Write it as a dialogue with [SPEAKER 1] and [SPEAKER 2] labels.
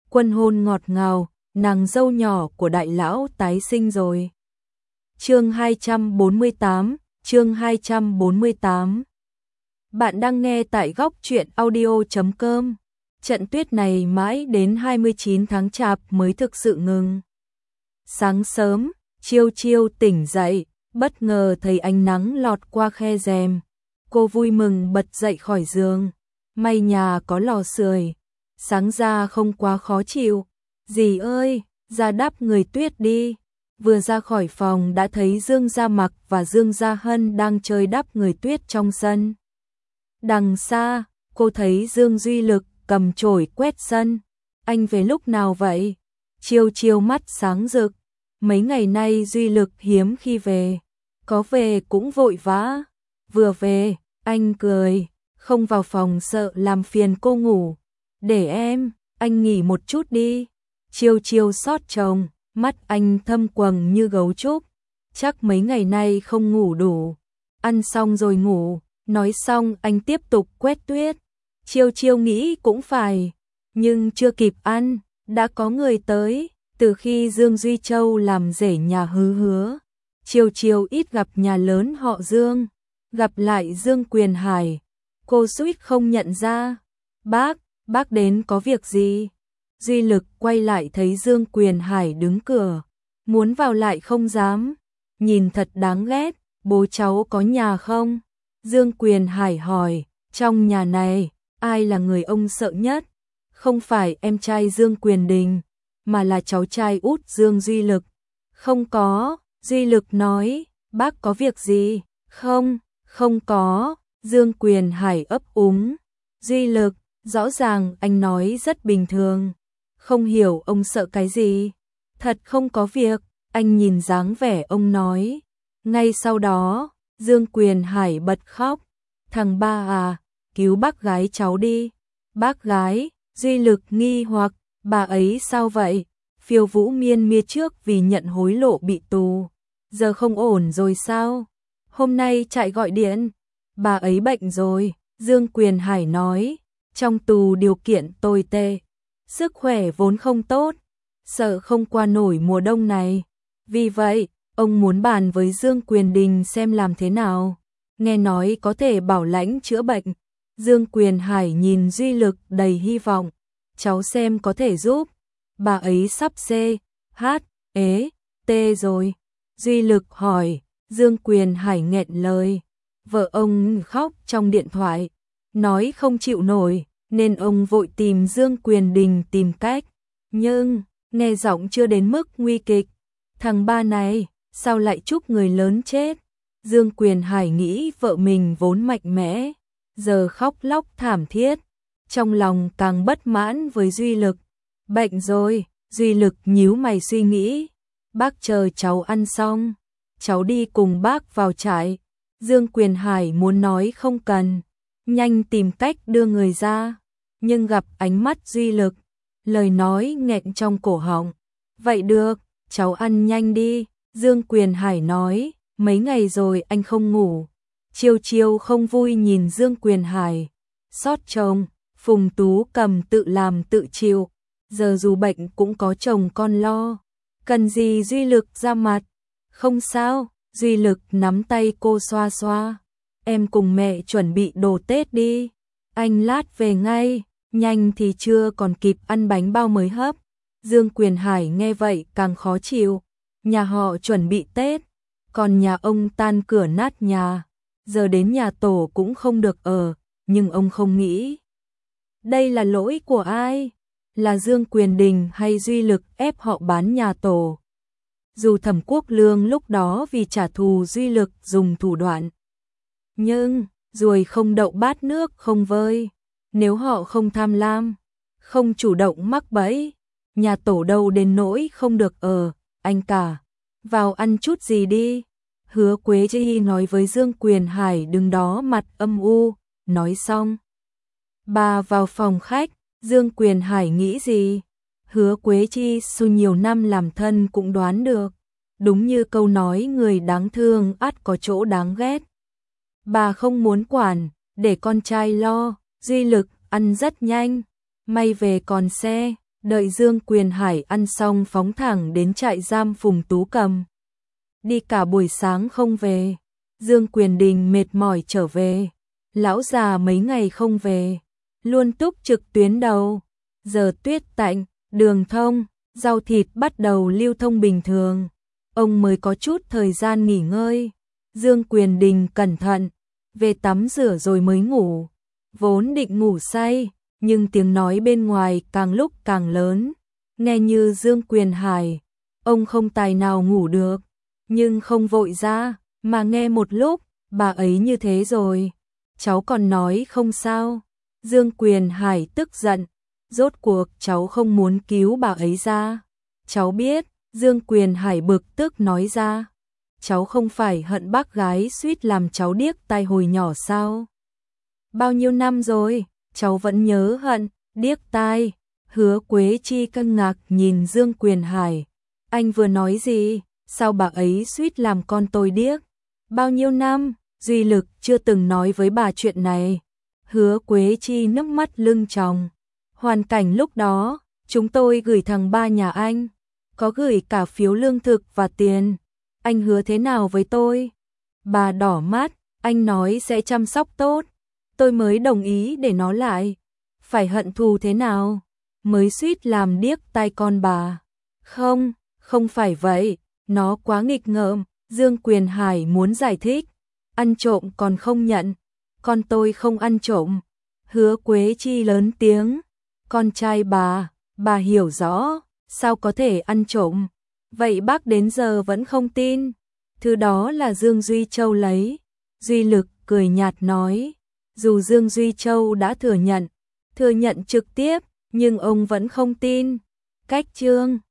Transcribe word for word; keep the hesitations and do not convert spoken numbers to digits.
[SPEAKER 1] Quân hôn ngọt ngào, nàng dâu nhỏ của đại lão tái sinh rồi. Chương hai trăm bốn mươi tám, chương hai trăm bốn mươi tám. Bạn đang nghe tại góc truyện audio chấm com. Trận tuyết này mãi đến hai mươi chín tháng Chạp mới thực sự ngừng. Sáng sớm, Chiêu Chiêu tỉnh dậy, bất ngờ thấy ánh nắng lọt qua khe rèm. Cô vui mừng bật dậy khỏi giường. May nhà có lò sưởi, sáng ra không quá khó chịu. Dì ơi, ra đắp người tuyết đi. Vừa ra khỏi phòng đã thấy Dương Gia Mặc và Dương Gia Hân đang chơi đắp người tuyết trong sân. Đằng xa, cô thấy Dương Duy Lực cầm chổi quét sân. Anh về lúc nào vậy? Chiêu Chiêu mắt sáng rực. Mấy ngày nay Duy Lực hiếm khi về. Có về cũng vội vã. Vừa về, anh cười. Không vào phòng sợ làm phiền cô ngủ. Để em, anh nghỉ một chút đi. Chiêu Chiêu xót chồng, mắt anh thâm quầng như gấu trúc. Chắc mấy ngày nay không ngủ đủ. Ăn xong rồi ngủ. Nói xong anh tiếp tục quét tuyết. Chiêu Chiêu nghĩ cũng phải. Nhưng chưa kịp ăn, đã có người tới. Từ khi Dương Duy Châu làm rể nhà Hứa Hứa, Chiêu Chiêu ít gặp nhà lớn họ Dương. Gặp lại Dương Quyền Hải, cô suýt không nhận ra. Bác, bác đến có việc gì? Duy Lực quay lại thấy Dương Quyền Hải đứng cửa. Muốn vào lại không dám. Nhìn thật đáng ghét, bố cháu có nhà không? Dương Quyền Hải hỏi, trong nhà này, ai là người ông sợ nhất? Không phải em trai Dương Quyền Đình, mà là cháu trai út Dương Duy Lực. Không có, Duy Lực nói, bác có việc gì? Không, không có, Dương Quyền Hải ấp úng. Duy Lực, rõ ràng anh nói rất bình thường. Không hiểu ông sợ cái gì? Thật không có việc, anh nhìn dáng vẻ ông nói. Ngay sau đó, Dương Quyền Hải bật khóc. Thằng ba à, cứu bác gái cháu đi. Bác gái, Duy Lực nghi hoặc, bà ấy sao vậy? Phiêu Vũ Miên Mia trước vì nhận hối lộ bị tù. Giờ không ổn rồi sao? Hôm nay chạy gọi điện. Bà ấy bệnh rồi, Dương Quyền Hải nói. Trong tù điều kiện tồi tệ. Sức khỏe vốn không tốt. Sợ không qua nổi mùa đông này. Vì vậy, ông muốn bàn với Dương Quyền Đình xem làm thế nào. Nghe nói có thể bảo lãnh chữa bệnh. Dương Quyền Hải nhìn Duy Lực đầy hy vọng. Cháu xem có thể giúp. Bà ấy sắp C, H, ế, T rồi. Duy Lực hỏi. Dương Quyền Hải nghẹn lời. Vợ ông khóc trong điện thoại. Nói không chịu nổi. Nên ông vội tìm Dương Quyền Đình tìm cách. Nhưng, nghe giọng chưa đến mức nguy kịch. Thằng ba này, sao lại chúc người lớn chết? Dương Quyền Hải nghĩ vợ mình vốn mạnh mẽ. Giờ khóc lóc thảm thiết. Trong lòng càng bất mãn với Duy Lực. Bệnh rồi, Duy Lực nhíu mày suy nghĩ. Bác chờ cháu ăn xong. Cháu đi cùng bác vào trại. Dương Quyền Hải muốn nói không cần. Nhanh tìm cách đưa người ra. Nhưng gặp ánh mắt Duy Lực. Lời nói nghẹn trong cổ họng. Vậy được, cháu ăn nhanh đi. Dương Quyền Hải nói. Mấy ngày rồi anh không ngủ. Chiêu Chiêu không vui nhìn Dương Quyền Hải. Xót chồng, Phùng Tú Cầm tự làm tự chịu. Giờ dù bệnh cũng có chồng con lo. Cần gì Duy Lực ra mặt? Không sao, Duy Lực nắm tay cô xoa xoa. Em cùng mẹ chuẩn bị đồ Tết đi. Anh lát về ngay, nhanh thì chưa còn kịp ăn bánh bao mới hấp. Dương Quyền Hải nghe vậy càng khó chịu. Nhà họ chuẩn bị Tết, còn nhà ông tan cửa nát nhà. Giờ đến nhà tổ cũng không được ở, nhưng ông không nghĩ. Đây là lỗi của ai? Là Dương Quyền Đình hay Duy Lực ép họ bán nhà tổ? Dù Thẩm Quốc Lương lúc đó vì trả thù Duy Lực dùng thủ đoạn. Nhưng, ruồi không đậu bát nước không vơi. Nếu họ không tham lam, không chủ động mắc bẫy, nhà tổ đâu đến nỗi không được ở, anh cả. Vào ăn chút gì đi. Hứa Quế Chi nói với Dương Quyền Hải đứng đó mặt âm u. Nói xong, bà vào phòng khách. Dương Quyền Hải nghĩ gì? Hứa Quế Chi sau nhiều năm làm thân cũng đoán được. Đúng như câu nói người đáng thương ắt có chỗ đáng ghét. Bà không muốn quản, để con trai lo. Duy Lực ăn rất nhanh. May về còn xe. Đợi Dương Quyền Hải ăn xong phóng thẳng đến trại giam Phùng Tú Cầm. Đi cả buổi sáng không về. Dương Quyền Đình mệt mỏi trở về. Lão già mấy ngày không về, luôn túc trực tuyến đầu. Giờ tuyết tạnh, đường thông, rau thịt bắt đầu lưu thông bình thường. Ông mới có chút thời gian nghỉ ngơi. Dương Quyền Đình cẩn thận, về tắm rửa rồi mới ngủ. Vốn định ngủ say, nhưng tiếng nói bên ngoài càng lúc càng lớn. Nghe như Dương Quyền Hải, ông không tài nào ngủ được. Nhưng không vội ra, mà nghe một lúc, bà ấy như thế rồi. Cháu còn nói không sao. Dương Quyền Hải tức giận. Rốt cuộc cháu không muốn cứu bà ấy ra. Cháu biết, Dương Quyền Hải bực tức nói ra. Cháu không phải hận bác gái suýt làm cháu điếc tai hồi nhỏ sao? Bao nhiêu năm rồi, cháu vẫn nhớ hận, điếc tai. Hứa Quế Chi căng ngạc nhìn Dương Quyền Hải. Anh vừa nói gì? Sao bà ấy suýt làm con tôi điếc? Bao nhiêu năm, Duy Lực chưa từng nói với bà chuyện này. Hứa Quế Chi nước mắt lưng tròng. Hoàn cảnh lúc đó, chúng tôi gửi thằng ba nhà anh. Có gửi cả phiếu lương thực và tiền. Anh hứa thế nào với tôi? Bà đỏ mắt, anh nói sẽ chăm sóc tốt. Tôi mới đồng ý để nó lại. Phải hận thù thế nào? Mới suýt làm điếc tai con bà. Không, không phải vậy. Nó quá nghịch ngợm. Dương Quyền Hải muốn giải thích. Ăn trộm còn không nhận. Con tôi không ăn trộm. Hứa Quế Chi lớn tiếng. Con trai bà, bà hiểu rõ. Sao có thể ăn trộm? Vậy bác đến giờ vẫn không tin. Thứ đó là Dương Duy Châu lấy. Duy Lực cười nhạt nói. Dù Dương Duy Châu đã thừa nhận, thừa nhận trực tiếp, nhưng ông vẫn không tin. Cách chương